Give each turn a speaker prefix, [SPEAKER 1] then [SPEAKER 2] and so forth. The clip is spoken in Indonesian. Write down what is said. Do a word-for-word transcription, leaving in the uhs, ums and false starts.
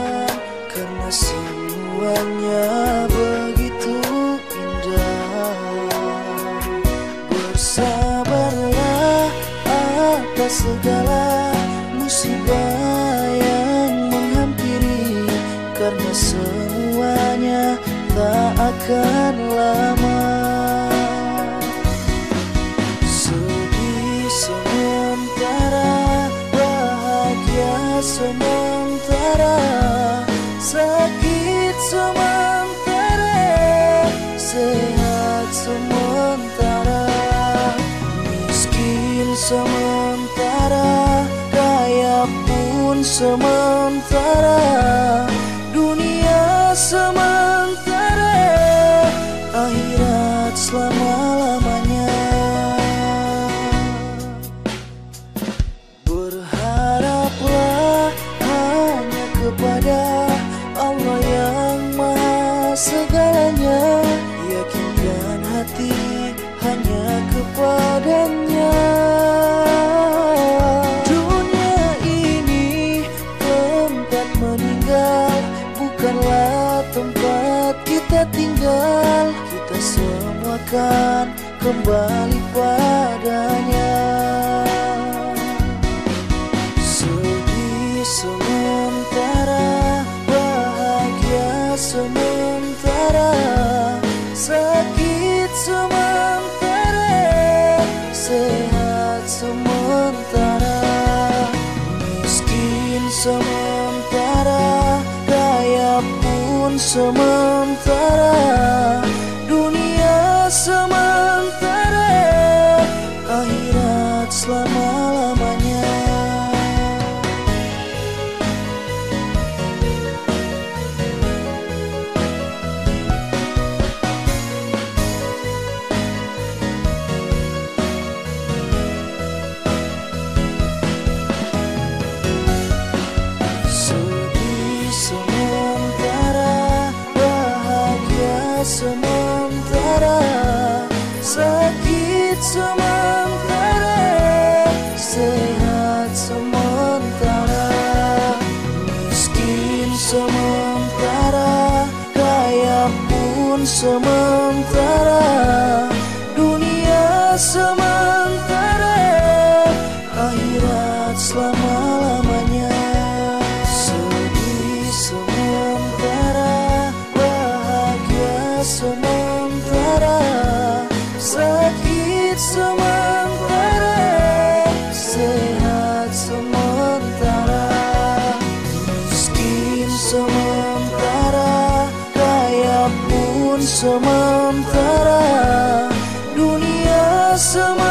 [SPEAKER 1] karena semuanya begitu indah. Bersabarlah atas segala musibah yang menghampiri, karena semuanya tak akan lama. Sedih sementara, bahagia sementara, sakit sementara, sehat sementara, miskin sementara, kaya pun sementara, dunia sementara, akhirat selama-lamanya. Berharaplah hanya kepada Allah yang Maha segalanya, yakinkan hati hanya kepadanya. Dunia ini tempat meninggal, bukanlah tempat kita tinggal. Kita semua kan kembali padanya. Sedih sementara, bahagia sementara, sakit sementara, sehat sementara, miskin sementara, kaya pun sementara, dunia sementara, akhirat selama-lamanya. Sementara, sakit sementara, sehat sementara, miskin sementara, kaya pun sementara, dunia sementara, akhirat selama-lamanya. Sedih sementara, sementara, sakit sementara, sehat sementara, miskin sementara, kaya pun sementara, dunia sementara,